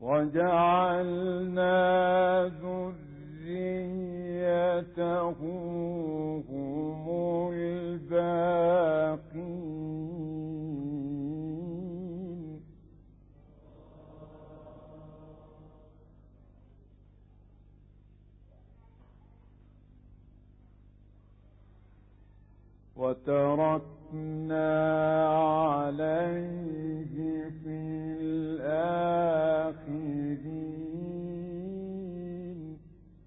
وجعلنا ذريته هم الباقين وتركنا عليه في الآخرين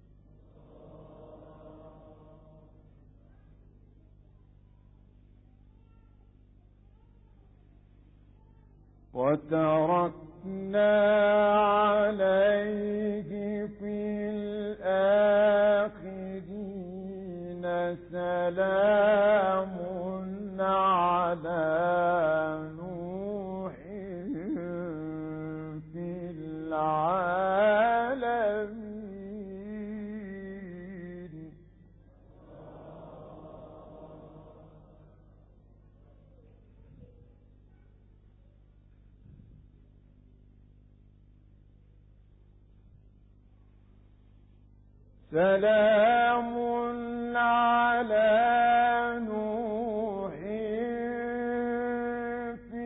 وتركنا عليه في الآخرين سلام على نوح في العالمين سلام على نوح في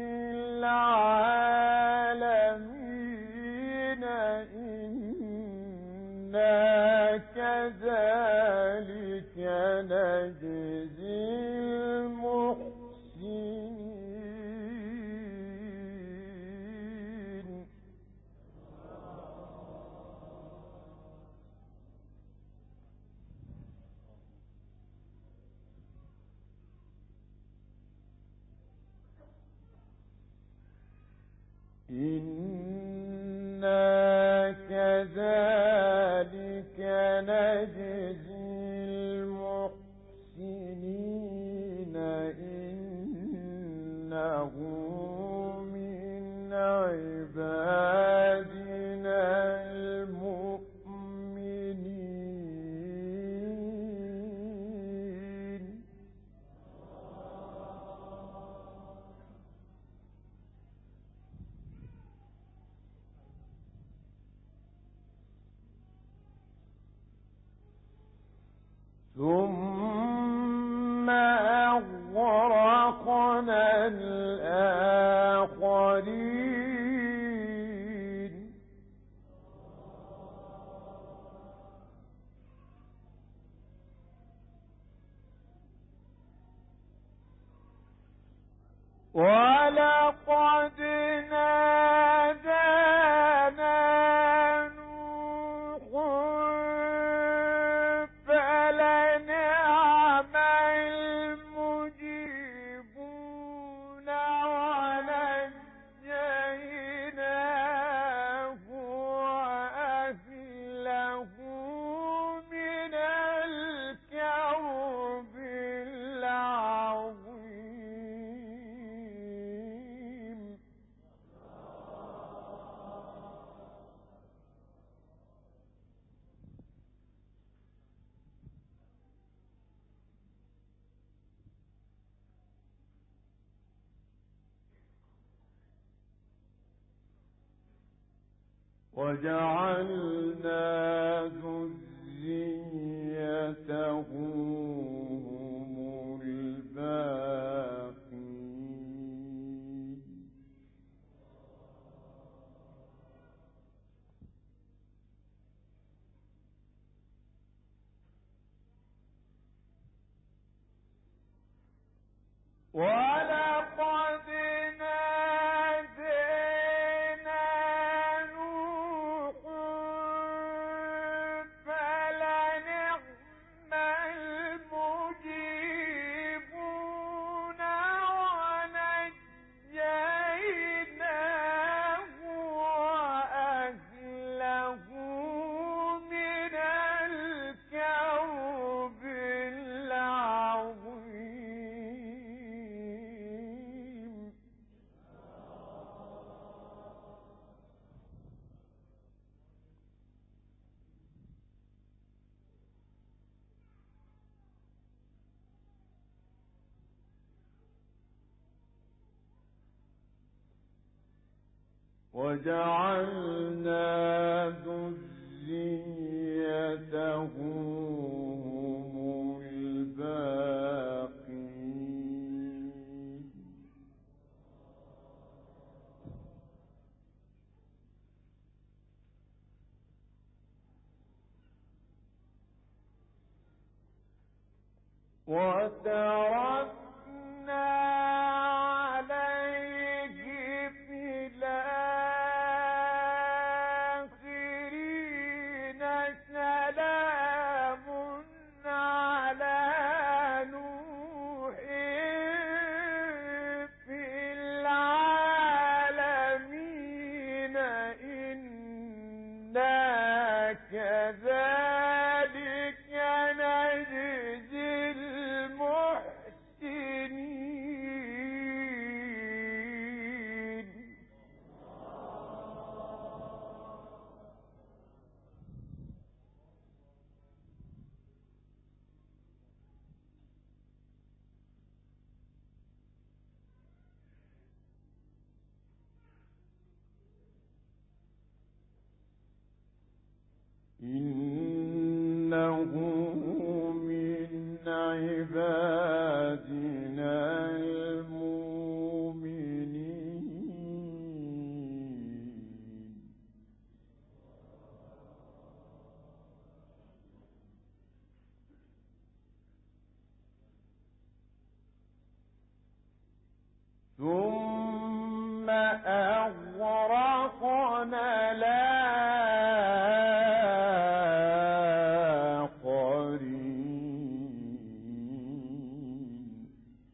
العالمين إنا كذلك نجزي المحسنين إنا كذلك نجزي المحسنين إنه من عبادنا المؤمنين ثم أغرقنا الآخرين ولقد نادانا نوح فلنعم المجيبون ونجيناه وأهله من الكرب العظيم وجعلنا ذريته هم الباقين ولقد نادينا نوح فلنعم المجيبون ونجيناه وأهله من الكرب العظيم وجعلنا ذريته هم الباقين وتركنا عليه في الآخرين سلام على نوح في العالمين إنا كذلك نجزي المحسنين إنه من عبادنا المؤمنين ثم أغرقنا الآخرين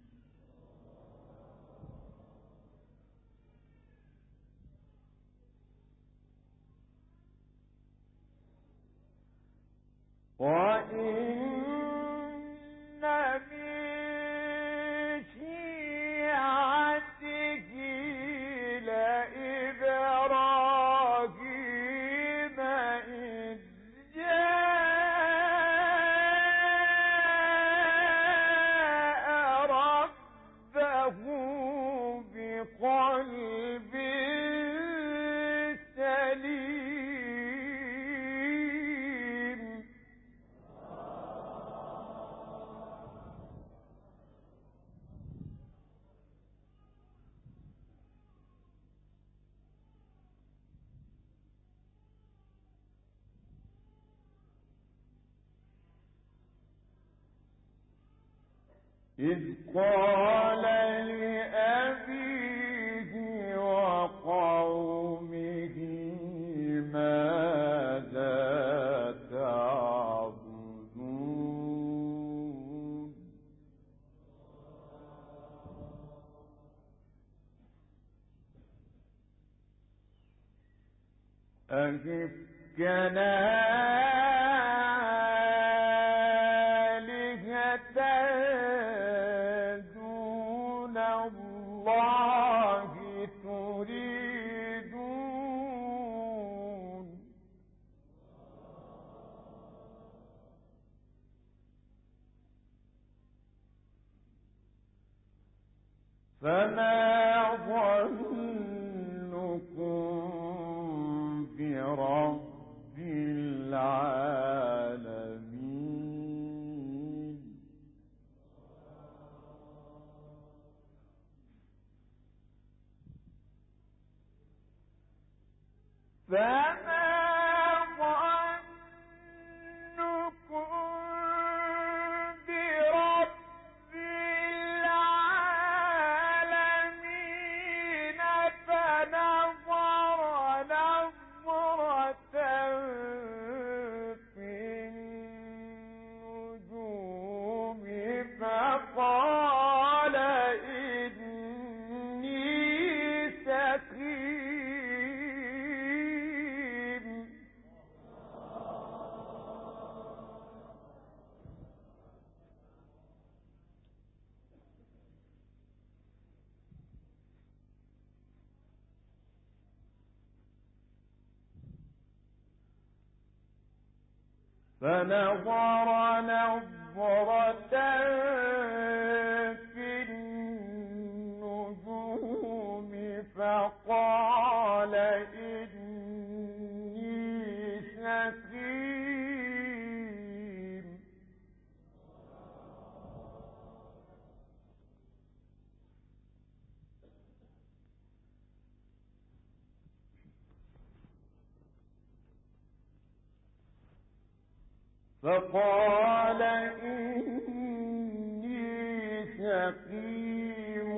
وإن من شيعته لإبراهيم إذ جاء ربه بقلب سليم إذ قال لأبيه وقومه ماذا تعبدون أئفكا آلهة دون الله تريدون فما ظنكم برب العالمين فما ظنكم برب العالمين فنظر نظرة في النجوم فقال إني سقيم فنظر نظرة في النجوم فقال فقال إني سقيم فقال إني سقيم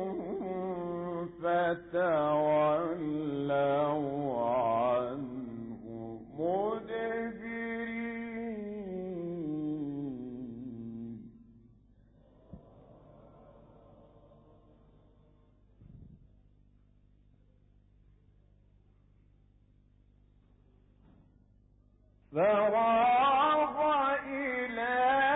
فتولوا عنه مدبرين فراغ إلى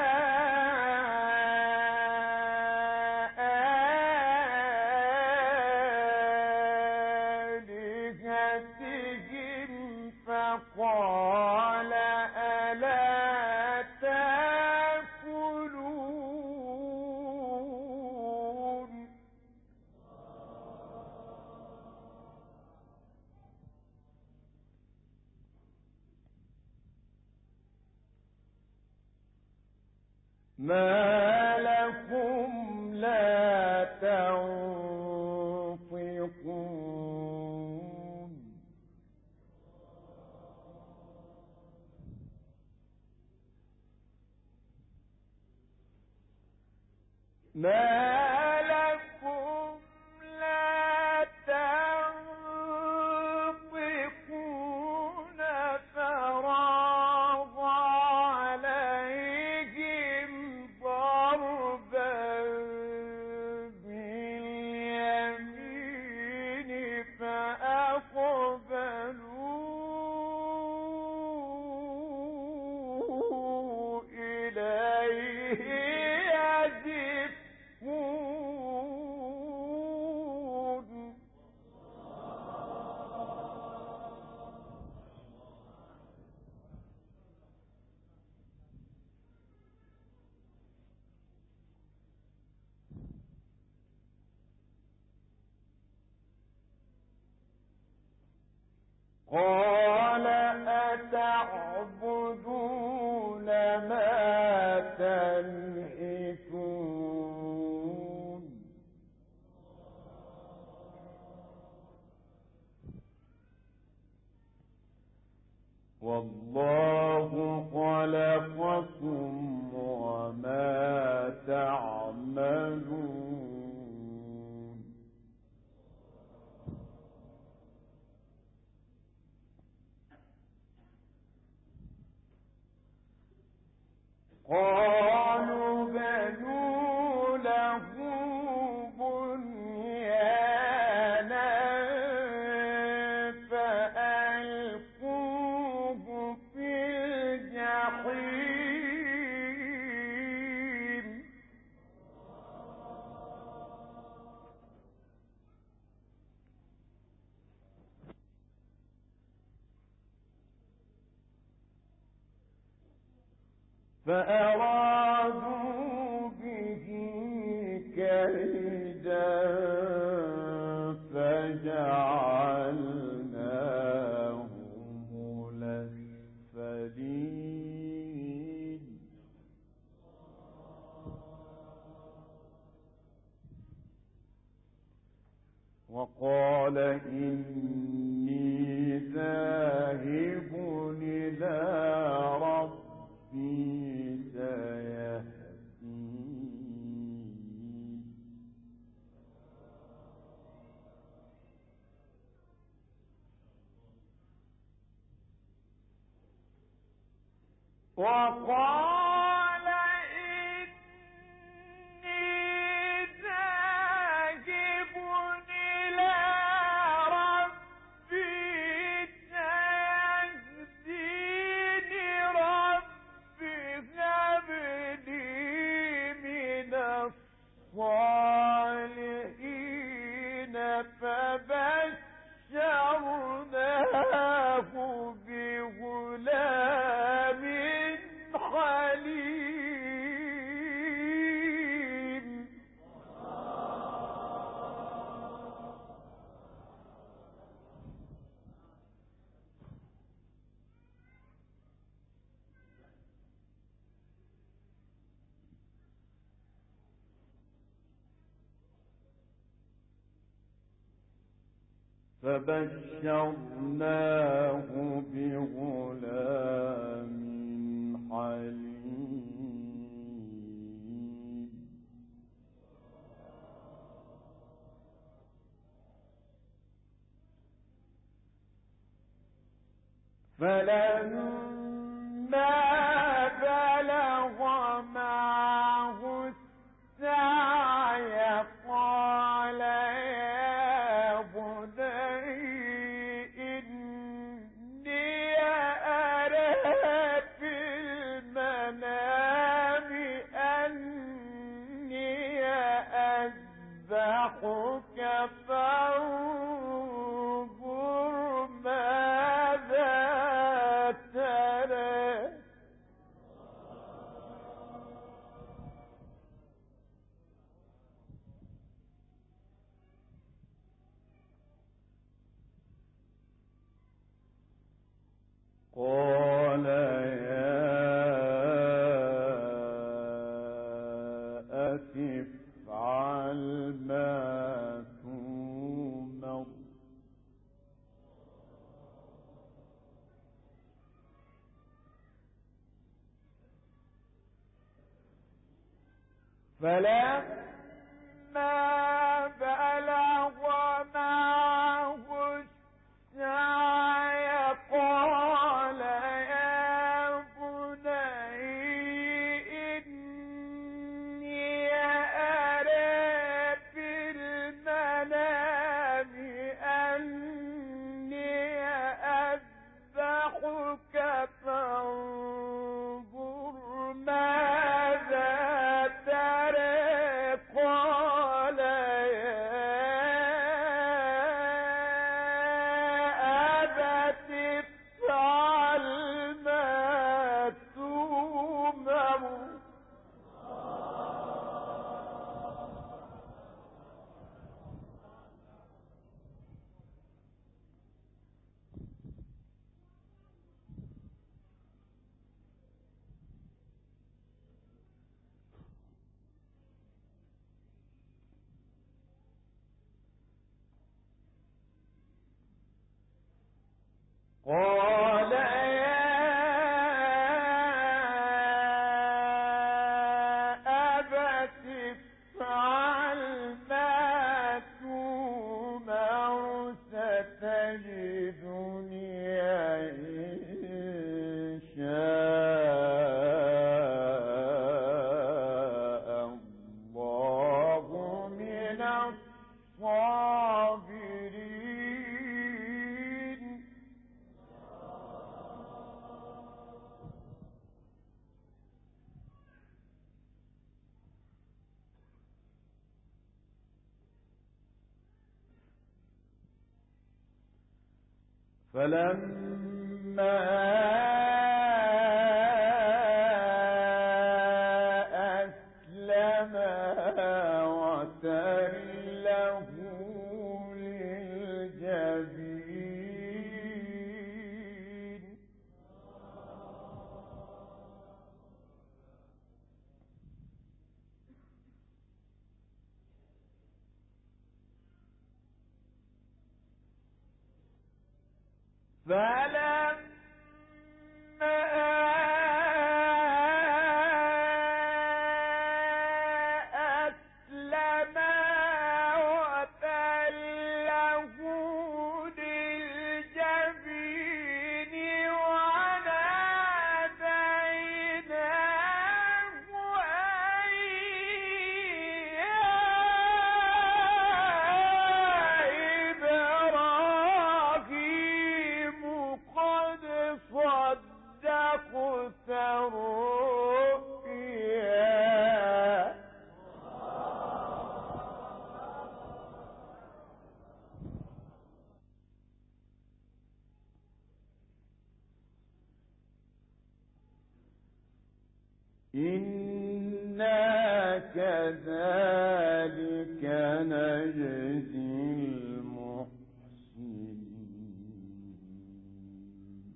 آلهتهم فقال ألا تأكلون ما لكم لا تنطقون ما لكم لا تنطقون فراغ عليهم ضربا باليمين فأقبلوا إليه يزفون قال أتعبدون ما تنحتون والله خلقكم وما تعملون قالوا بنوا له بنيانا فألقوه في الجحيم فأرادوا به كيدا فجعلناهم الأسفلين وقال إني ذاهب إلى ربي سيهدين فبشرناه بغلام حليم. فلما بلغ معه السعي قال يا بني إني أرى في المنام أني أذبحك فانظر ماذا ترى. قال يا أبت افعل ما تؤمر. فلما بلغ معه السعي قال يا بني إني أرى في المنام أني أذبحك فانظر ماذا ترى. قال يا أبت افعل ما تؤمر. قال يا أبت افعل ما تؤمر ستجدني إن شاء الله من الصابرين. فلما أسلما وتله للجبين صدقت الرؤيا. إنا كذلك نجزي المحسنين.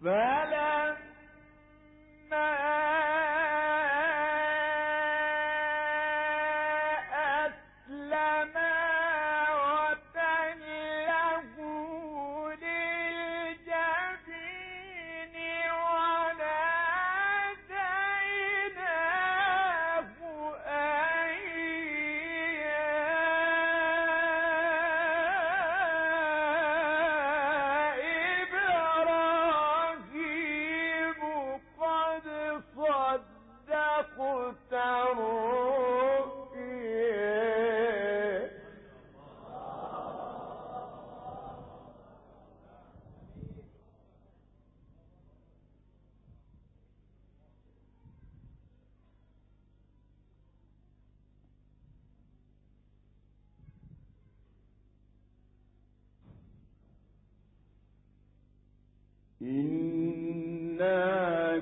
إنا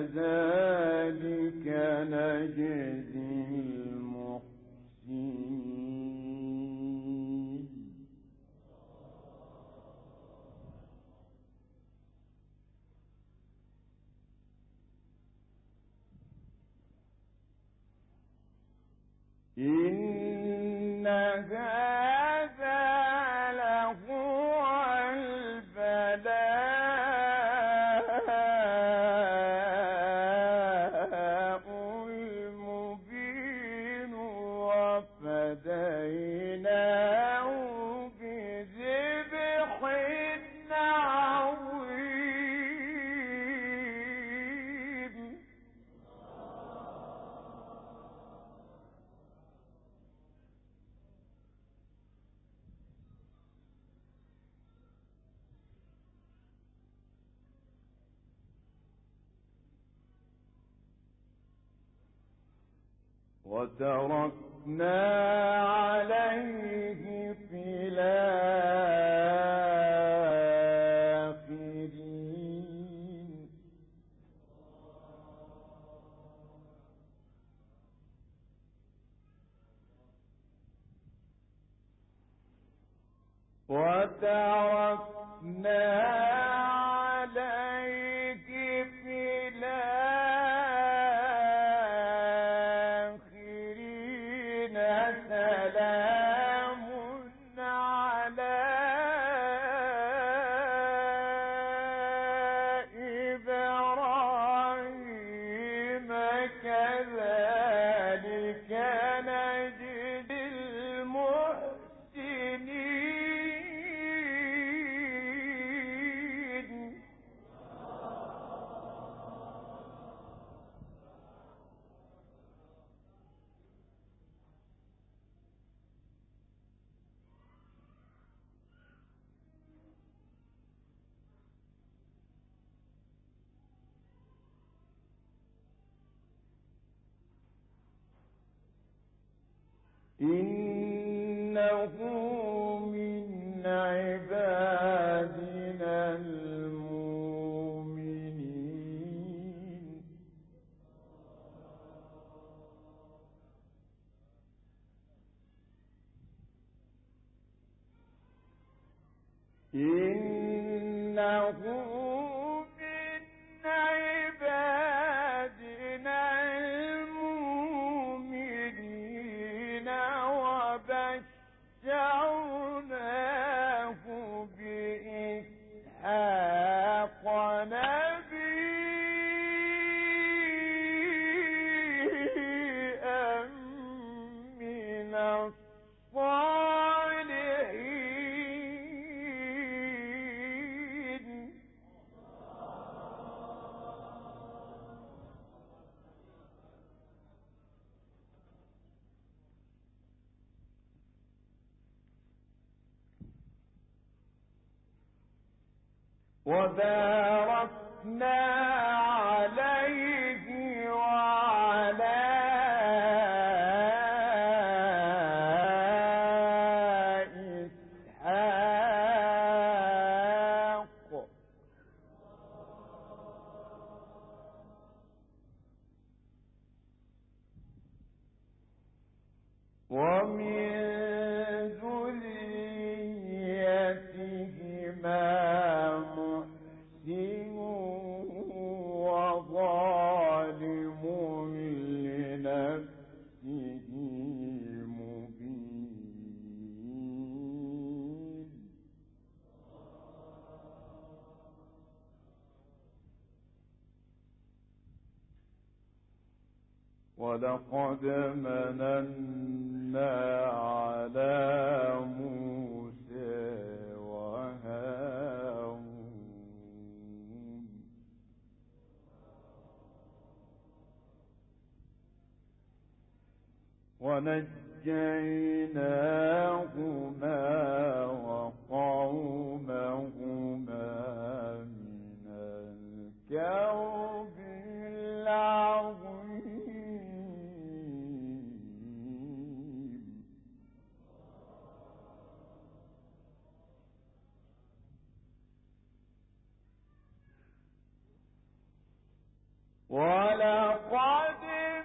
كذلك نجزي المحسنين إن هذا لهو البلاء المبين وفديناه بذبح عظيم وتركنا عليه في الآخرين وتركنا عليه في الآخرين سلام على إبراهيم كذلك نجزي المحسنين إنه من عبادنا المؤمنين إنه من عبادنا المؤمنين وبشرناه بإسحاق نبيا من الصالحين وباركنا عليه وعلى إسحاق ومن ذريتهما محسن ولقد مننا على موسى وهارون ونجيناهما وقومهما من الكرب العظيم ولقد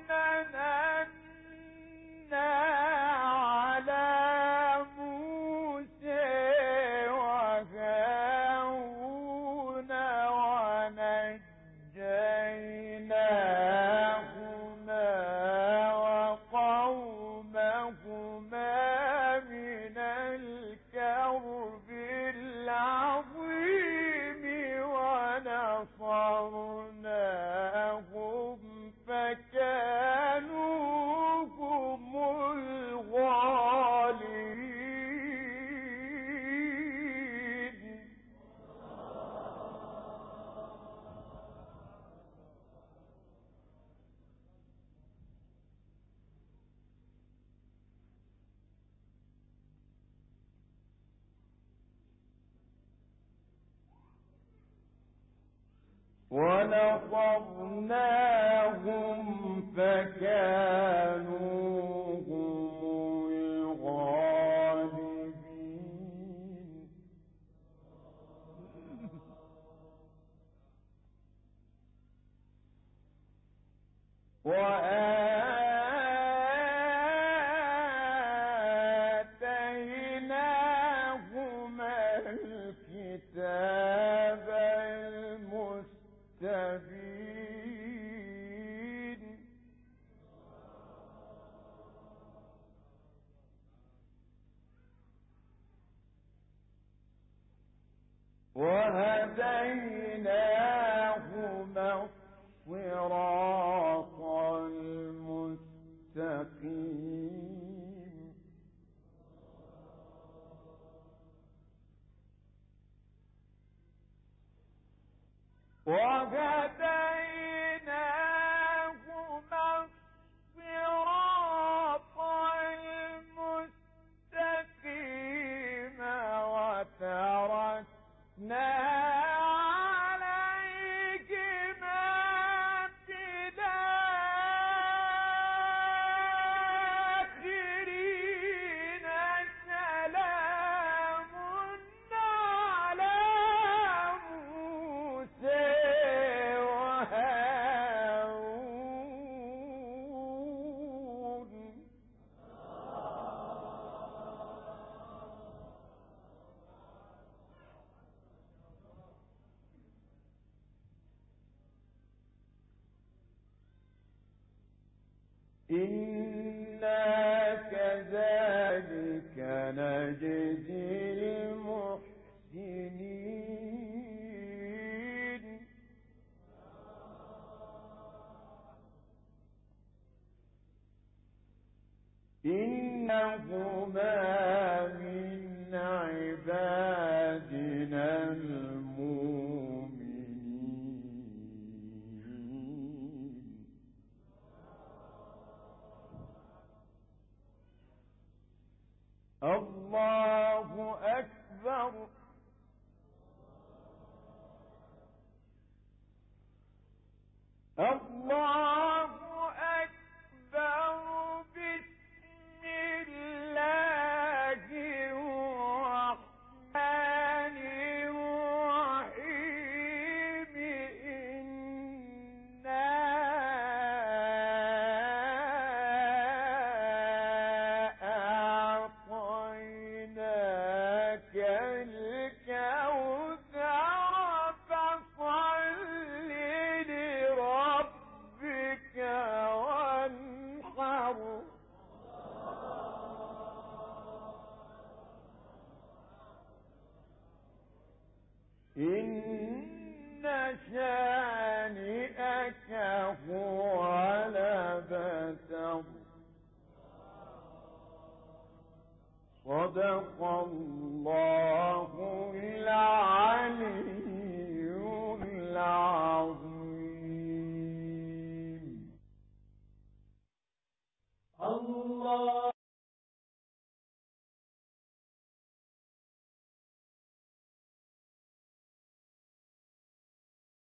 مننا على موسى وهارون ونجيناهما وقومهما من الكرب العظيم ونصرناهم فكانوا هم الغالبين ونصرناهم فكانوا هم الغالبين وآتيناهما الكتاب المستبين وهديناهما الصراط المستقيم وهديناهما الصراط المستقيم وتركنا عليهما في الآخرين سلام على موسى وهارون إنا كذلك نجزي المحسنين إنهما من عبادنا المؤمنين الله أكبر الله أكبر بسم الله صدق الله